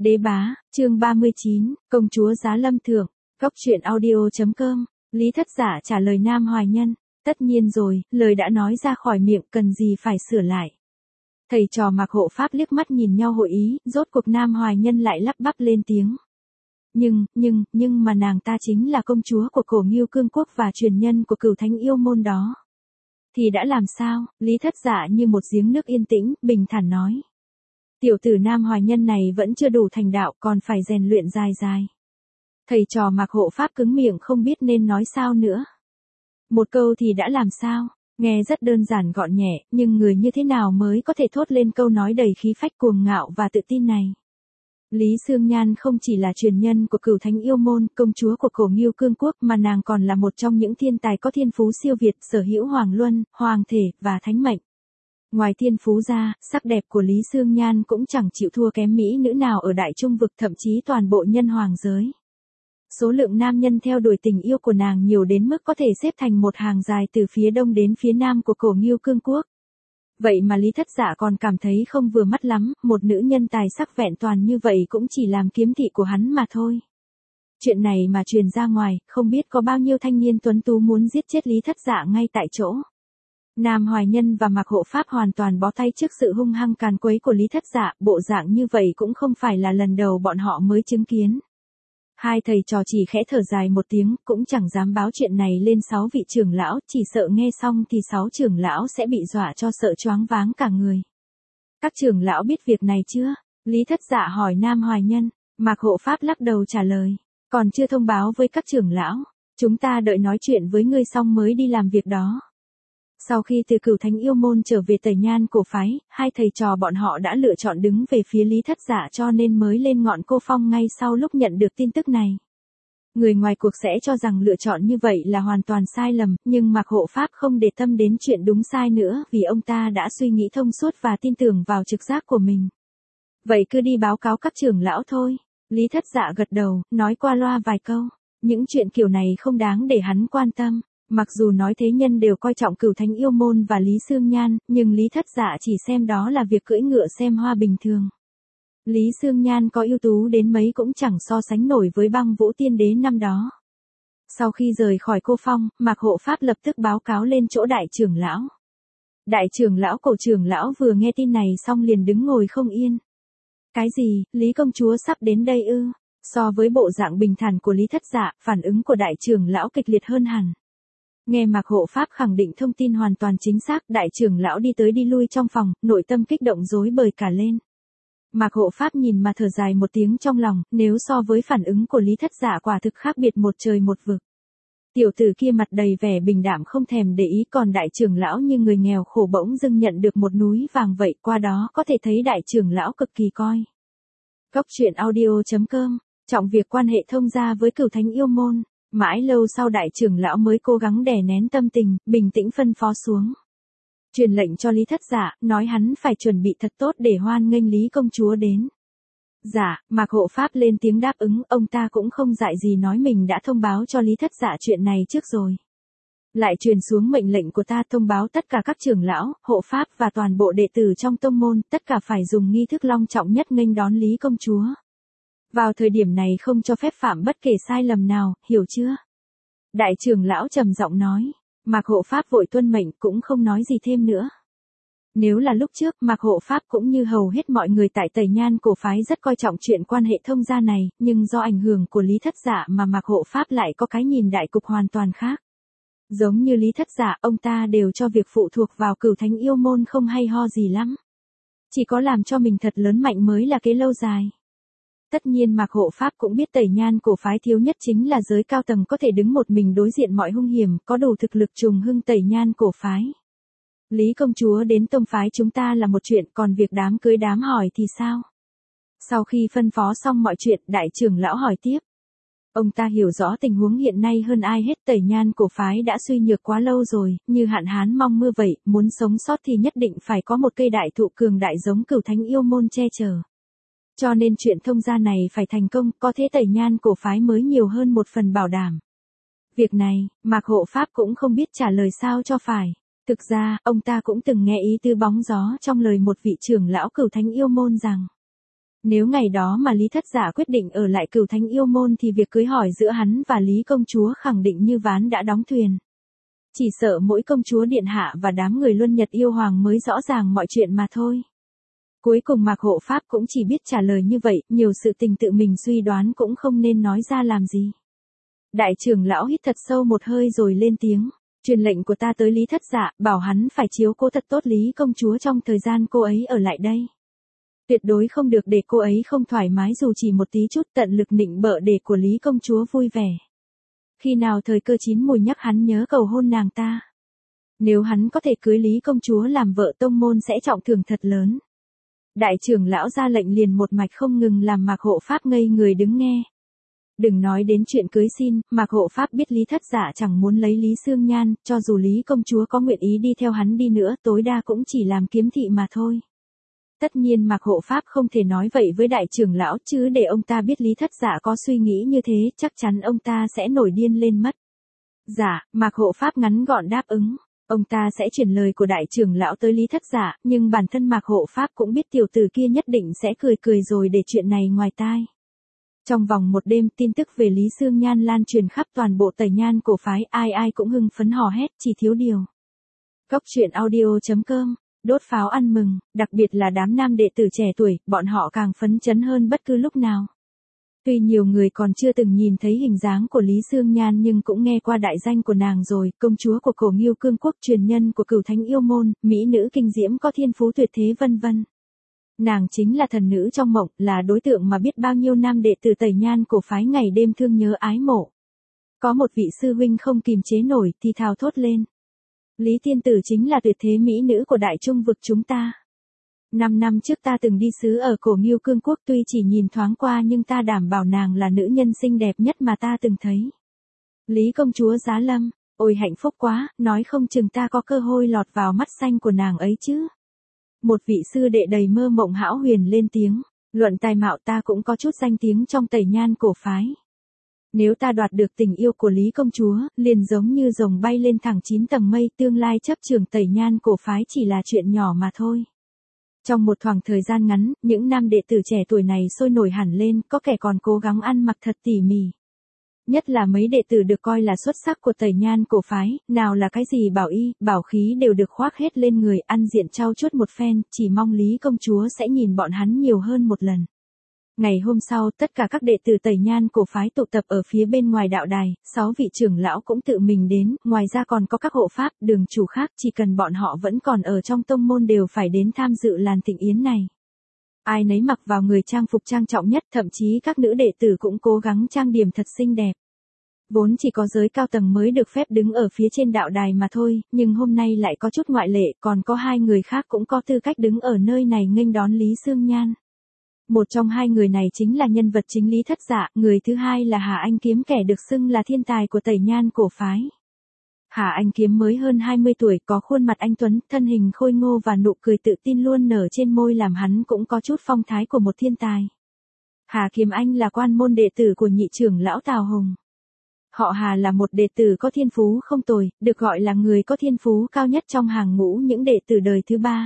Đế bá, chương 39, công chúa giá lâm thượng, góc truyện audio.com, Lý Thất Giả trả lời Nam Hoài Nhân, tất nhiên rồi, lời đã nói ra khỏi miệng cần gì phải sửa lại. Thầy trò Mạc Hộ Pháp liếc mắt nhìn nhau hội ý, rốt cuộc Nam Hoài Nhân lại lắp bắp lên tiếng. Nhưng mà nàng ta chính là công chúa của Cổ Ngưu Cương Quốc và truyền nhân của Cửu Thánh Yêu Môn đó. Thì đã làm sao? Lý Thất Giả như một giếng nước yên tĩnh, bình thản nói. Tiểu tử Nam Hoài Nhân này vẫn chưa đủ thành đạo, còn phải rèn luyện dài dài. Thầy trò Mạc Hộ Pháp cứng miệng không biết nên nói sao nữa. Một câu thì đã làm sao? Nghe rất đơn giản gọn nhẹ, nhưng người như thế nào mới có thể thốt lên câu nói đầy khí phách cuồng ngạo và tự tin này? Lý Sương Nhan không chỉ là truyền nhân của Cửu Thánh Yêu Môn, công chúa của Cổ Ngưu Cương Quốc, mà nàng còn là một trong những thiên tài có thiên phú siêu việt, sở hữu hoàng luân, hoàng thể và thánh mệnh. Ngoài thiên phú ra, sắc đẹp của Lý Sương Nhan cũng chẳng chịu thua kém mỹ nữ nào ở Đại Trung vực, thậm chí toàn bộ nhân hoàng giới. Số lượng nam nhân theo đuổi tình yêu của nàng nhiều đến mức có thể xếp thành một hàng dài từ phía đông đến phía nam của Cổ Ngưu Cương Quốc. Vậy mà Lý Thất Giả còn cảm thấy không vừa mắt lắm, một nữ nhân tài sắc vẹn toàn như vậy cũng chỉ làm kiếm thị của hắn mà thôi. Chuyện này mà truyền ra ngoài, không biết có bao nhiêu thanh niên tuấn tú muốn giết chết Lý Thất Giả ngay tại chỗ. Nam Hoài Nhân và Mạc Hộ Pháp hoàn toàn bó tay trước sự hung hăng càn quấy của Lý Thất Giả, bộ dạng như vậy cũng không phải là lần đầu bọn họ mới chứng kiến. Hai thầy trò chỉ khẽ thở dài một tiếng, cũng chẳng dám báo chuyện này lên 6 vị trưởng lão, chỉ sợ nghe xong thì 6 trưởng lão sẽ bị dọa cho sợ choáng váng cả người. Các trưởng lão biết việc này chưa? Lý Thất Giả hỏi Nam Hoài Nhân. Mạc Hộ Pháp lắc đầu trả lời, còn chưa thông báo với các trưởng lão, chúng ta đợi nói chuyện với ngươi xong mới đi làm việc đó. Sau khi từ Cửu Thánh Yêu Môn trở về Tẩy Nhan Cổ Phái, hai thầy trò bọn họ đã lựa chọn đứng về phía Lý Thất Giả, cho nên mới lên ngọn Cô Phong ngay sau lúc nhận được tin tức này. Người ngoài cuộc sẽ cho rằng lựa chọn như vậy là hoàn toàn sai lầm, nhưng Mạc Hộ Pháp không để tâm đến chuyện đúng sai nữa, vì ông ta đã suy nghĩ thông suốt và tin tưởng vào trực giác của mình. Vậy cứ đi báo cáo các trưởng lão thôi. Lý Thất Giả gật đầu, nói qua loa vài câu. Những chuyện kiểu này không đáng để hắn quan tâm. Mặc dù nói thế nhân đều coi trọng Cửu Thánh Yêu Môn và Lý Sương Nhan, nhưng Lý Thất Giả chỉ xem đó là việc cưỡi ngựa xem hoa bình thường. Lý Sương Nhan có ưu tú đến mấy cũng chẳng so sánh nổi với Băng Vũ Tiên Đế năm đó. Sau khi rời khỏi Cô Phong, Mạc Hộ Pháp lập tức báo cáo lên chỗ đại trưởng lão. Đại trưởng lão Cổ trưởng lão vừa nghe tin này xong liền đứng ngồi không yên. Cái gì, Lý công chúa sắp đến đây ư? So với bộ dạng bình thản của Lý Thất Giả, phản ứng của đại trưởng lão kịch liệt hơn hẳn. Nghe Mạc Hộ Pháp khẳng định thông tin hoàn toàn chính xác, đại trưởng lão đi tới đi lui trong phòng, nội tâm kích động rối bời cả lên. Mạc Hộ Pháp nhìn mà thở dài một tiếng trong lòng, nếu so với phản ứng của Lý Thất Giả quả thực khác biệt một trời một vực. Tiểu tử kia mặt đầy vẻ bình đạm không thèm để ý, còn đại trưởng lão như người nghèo khổ bỗng dưng nhận được một núi vàng vậy, qua đó có thể thấy đại trưởng lão cực kỳ coi. Góc truyện audio.com, trọng việc quan hệ thông gia với Cửu Thánh Yêu Môn. Mãi lâu sau đại trưởng lão mới cố gắng đè nén tâm tình, bình tĩnh phân phó xuống. Truyền lệnh cho Lý Thất Giả, nói hắn phải chuẩn bị thật tốt để hoan nghênh Lý công chúa đến. Dạ, Mạc Hộ Pháp lên tiếng đáp ứng, ông ta cũng không dại gì nói mình đã thông báo cho Lý Thất Giả chuyện này trước rồi. Lại truyền xuống mệnh lệnh của ta thông báo tất cả các trưởng lão, hộ pháp và toàn bộ đệ tử trong tông môn, tất cả phải dùng nghi thức long trọng nhất nghênh đón Lý công chúa. Vào thời điểm này không cho phép phạm bất kể sai lầm nào, hiểu chưa? Đại trưởng lão trầm giọng nói. Mạc Hộ Pháp vội tuân mệnh, cũng không nói gì thêm nữa. Nếu là lúc trước, Mạc Hộ Pháp cũng như hầu hết mọi người tại Tẩy Nhan Cổ Phái rất coi trọng chuyện quan hệ thông gia này, nhưng do ảnh hưởng của Lý Thất Giả mà Mạc Hộ Pháp lại có cái nhìn đại cục hoàn toàn khác. Giống như Lý Thất Giả, ông ta đều cho việc phụ thuộc vào Cửu Thánh Yêu Môn không hay ho gì lắm. Chỉ có làm cho mình thật lớn mạnh mới là kế lâu dài. Tất nhiên Mạc Hộ Pháp cũng biết Tẩy Nhan Cổ Phái thiếu nhất chính là giới cao tầng có thể đứng một mình đối diện mọi hung hiểm, có đủ thực lực trùng hưng Tẩy Nhan Cổ Phái. Lý công chúa đến tông phái chúng ta là một chuyện, còn việc đám cưới đám hỏi thì sao? Sau khi phân phó xong mọi chuyện, đại trưởng lão hỏi tiếp. Ông ta hiểu rõ tình huống hiện nay hơn ai hết, Tẩy Nhan Cổ Phái đã suy nhược quá lâu rồi, như hạn hán mong mưa vậy, muốn sống sót thì nhất định phải có một cây đại thụ cường đại giống Cửu Thánh Yêu Môn che chở. Cho nên chuyện thông gia này phải thành công, có thế Tẩy Nhan Cổ Phái mới nhiều hơn một phần bảo đảm. Việc này, Mạc Hộ Pháp cũng không biết trả lời sao cho phải. Thực ra, ông ta cũng từng nghe ý tứ bóng gió trong lời một vị trưởng lão Cửu Thánh Yêu Môn rằng Nếu ngày đó mà Lý Thất Giả quyết định ở lại Cửu Thánh Yêu Môn thì việc cưới hỏi giữa hắn và Lý công chúa khẳng định như ván đã đóng thuyền. Chỉ sợ mỗi công chúa điện hạ và đám người Luân Nhật yêu hoàng mới rõ ràng mọi chuyện mà thôi. Cuối cùng Mạc Hộ Pháp cũng chỉ biết trả lời như vậy, nhiều sự tình tự mình suy đoán cũng không nên nói ra làm gì. Đại trưởng lão hít thật sâu một hơi rồi lên tiếng, truyền lệnh của ta tới Lý Thất Dạ, bảo hắn phải chiếu cố thật tốt Lý công chúa trong thời gian cô ấy ở lại đây. Tuyệt đối không được để cô ấy không thoải mái dù chỉ một tí chút, tận lực nịnh bợ để của Lý công chúa vui vẻ. Khi nào thời cơ chín mùi nhắc hắn nhớ cầu hôn nàng ta. Nếu hắn có thể cưới Lý công chúa làm vợ tông môn sẽ trọng thưởng thật lớn. Đại trưởng lão ra lệnh liền một mạch không ngừng làm Mạc Hộ Pháp ngây người đứng nghe. Đừng nói đến chuyện cưới xin, Mạc Hộ Pháp biết Lý Thất Giả chẳng muốn lấy Lý Xương Nhan, cho dù Lý công chúa có nguyện ý đi theo hắn đi nữa tối đa cũng chỉ làm kiếm thị mà thôi. Tất nhiên Mạc Hộ Pháp không thể nói vậy với đại trưởng lão chứ để ông ta biết Lý Thất Giả có suy nghĩ như thế chắc chắn ông ta sẽ nổi điên lên mất. Dạ, Mạc Hộ Pháp ngắn gọn đáp ứng. Ông ta sẽ chuyển lời của đại trưởng lão tới Lý Thất Giả, nhưng bản thân Mạc Hộ Pháp cũng biết tiểu tử kia nhất định sẽ cười cười rồi để chuyện này ngoài tai. Trong vòng một đêm tin tức về Lý Xương Nhan lan truyền khắp toàn bộ Tẩy Nhan cổ phái, ai ai cũng hưng phấn hò hét, chỉ thiếu điều. Góc truyện audio.com, đốt pháo ăn mừng, đặc biệt là đám nam đệ tử trẻ tuổi, bọn họ càng phấn chấn hơn bất cứ lúc nào. Tuy nhiều người còn chưa từng nhìn thấy hình dáng của Lý Xương Nhan nhưng cũng nghe qua đại danh của nàng rồi, công chúa của Cổ Nghiêu Cương Quốc, truyền nhân của Cửu Thánh Yêu Môn, mỹ nữ kinh diễm có thiên phú tuyệt thế vân vân. Nàng chính là thần nữ trong mộng, là đối tượng mà biết bao nhiêu nam đệ tử Tẩy Nhan cổ phái ngày đêm thương nhớ ái mộ. Có một vị sư huynh không kìm chế nổi thì thào thốt lên. Lý tiên tử chính là tuyệt thế mỹ nữ của đại trung vực chúng ta. 5 năm trước ta từng đi sứ ở Cổ Nghiêu Cương Quốc, tuy chỉ nhìn thoáng qua nhưng ta đảm bảo nàng là nữ nhân xinh đẹp nhất mà ta từng thấy. Lý công chúa Giá Lâm, ôi hạnh phúc quá, nói không chừng ta có cơ hội lọt vào mắt xanh của nàng ấy chứ. Một vị sư đệ đầy mơ mộng hão huyền lên tiếng, luận tài mạo ta cũng có chút danh tiếng trong Tẩy Nhan cổ phái. Nếu ta đoạt được tình yêu của Lý công chúa, liền giống như rồng bay lên thẳng 9 tầng mây, tương lai chấp trường Tẩy Nhan cổ phái chỉ là chuyện nhỏ mà thôi. Trong một khoảng thời gian ngắn, những nam đệ tử trẻ tuổi này sôi nổi hẳn lên, có kẻ còn cố gắng ăn mặc thật tỉ mỉ. Nhất là mấy đệ tử được coi là xuất sắc của Tẩy Nhan cổ phái, nào là cái gì bảo y, bảo khí đều được khoác hết lên người, ăn diện trau chuốt một phen, chỉ mong Lý công chúa sẽ nhìn bọn hắn nhiều hơn một lần. Ngày hôm sau, tất cả các đệ tử Tẩy Nhan cổ phái tụ tập ở phía bên ngoài đạo đài, 6 vị trưởng lão cũng tự mình đến, ngoài ra còn có các hộ pháp, đường chủ khác, chỉ cần bọn họ vẫn còn ở trong tông môn đều phải đến tham dự làn thịnh yến này. Ai nấy mặc vào người trang phục trang trọng nhất, thậm chí các nữ đệ tử cũng cố gắng trang điểm thật xinh đẹp. Vốn chỉ có giới cao tầng mới được phép đứng ở phía trên đạo đài mà thôi, nhưng hôm nay lại có chút ngoại lệ, còn có 2 người khác cũng có tư cách đứng ở nơi này nghênh đón Lý Xương Nhan. Một trong 2 người này chính là nhân vật chính Lý Thất Dạ, người thứ hai là Hà Anh Kiếm, kẻ được xưng là thiên tài của Tẩy Nhan cổ phái. Hà Anh Kiếm mới hơn 20 tuổi, có khuôn mặt anh tuấn, thân hình khôi ngô và nụ cười tự tin luôn nở trên môi làm hắn cũng có chút phong thái của một thiên tài. Hà Kiếm Anh là quan môn đệ tử của nhị trưởng lão Tào Hùng. Họ Hà là một đệ tử có thiên phú không tồi, được gọi là người có thiên phú cao nhất trong hàng ngũ những đệ tử đời thứ 3.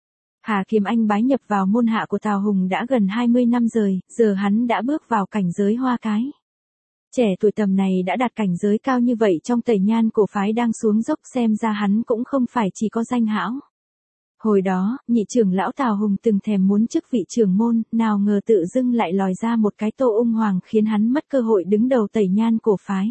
Hà Kiếm Anh bái nhập vào môn hạ của Tào Hùng đã gần 20 năm rồi, giờ hắn đã bước vào cảnh giới hoa cái. Trẻ tuổi tầm này đã đạt cảnh giới cao như vậy trong Tẩy Nhan cổ phái đang xuống dốc, xem ra hắn cũng không phải chỉ có danh hão. Hồi đó, nhị trưởng lão Tào Hùng từng thèm muốn chức vị trưởng môn, nào ngờ tự dưng lại lòi ra một cái Tô Ung Hoàng khiến hắn mất cơ hội đứng đầu Tẩy Nhan cổ phái.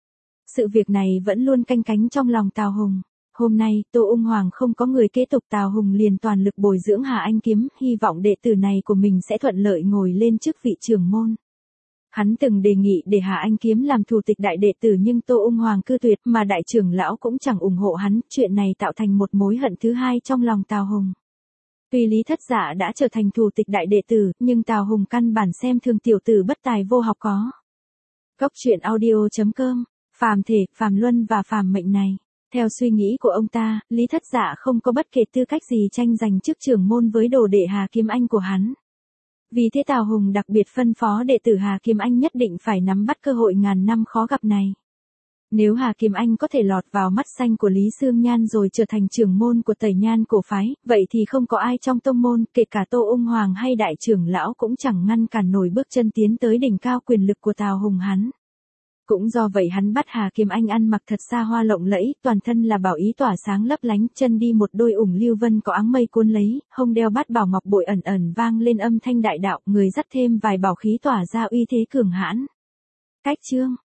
Sự việc này vẫn luôn canh cánh trong lòng Tào Hùng. Hôm nay, Tô Ung Hoàng không có người kế tục, Tào Hùng liền toàn lực bồi dưỡng Hà Anh Kiếm, hy vọng đệ tử này của mình sẽ thuận lợi ngồi lên chức vị trưởng môn. Hắn từng đề nghị để Hà Anh Kiếm làm thủ tịch đại đệ tử nhưng Tô Ung Hoàng cự tuyệt, mà đại trưởng lão cũng chẳng ủng hộ hắn, chuyện này tạo thành một mối hận thứ hai trong lòng Tào Hùng. Tuy Lý Thất Dạ đã trở thành thủ tịch đại đệ tử, nhưng Tào Hùng căn bản xem thường tiểu tử bất tài vô học có. Góc truyện audio.com, phàm thể, phàm luân và phàm mệnh này. Theo suy nghĩ của ông ta, Lý Thất Dạ không có bất kỳ tư cách gì tranh giành chức trưởng môn với đồ đệ Hà Kiếm Anh của hắn. Vì thế Tào Hùng đặc biệt phân phó đệ tử Hà Kiếm Anh nhất định phải nắm bắt cơ hội ngàn năm khó gặp này. Nếu Hà Kiếm Anh có thể lọt vào mắt xanh của Lý Xương Nhan rồi trở thành trưởng môn của Tẩy Nhan cổ phái, vậy thì không có ai trong tông môn, kể cả Tô Ung Hoàng hay đại trưởng lão cũng chẳng ngăn cản nổi bước chân tiến tới đỉnh cao quyền lực của Tào Hùng hắn. Cũng do vậy hắn bắt Hà Kiếm Anh ăn mặc thật xa hoa lộng lẫy, toàn thân là bảo ý tỏa sáng lấp lánh, chân đi một đôi ủng lưu vân có áng mây cuốn lấy, hông đeo bát bảo ngọc bội ẩn ẩn vang lên âm thanh đại đạo, người dắt thêm vài bảo khí tỏa ra uy thế cường hãn. Cách chương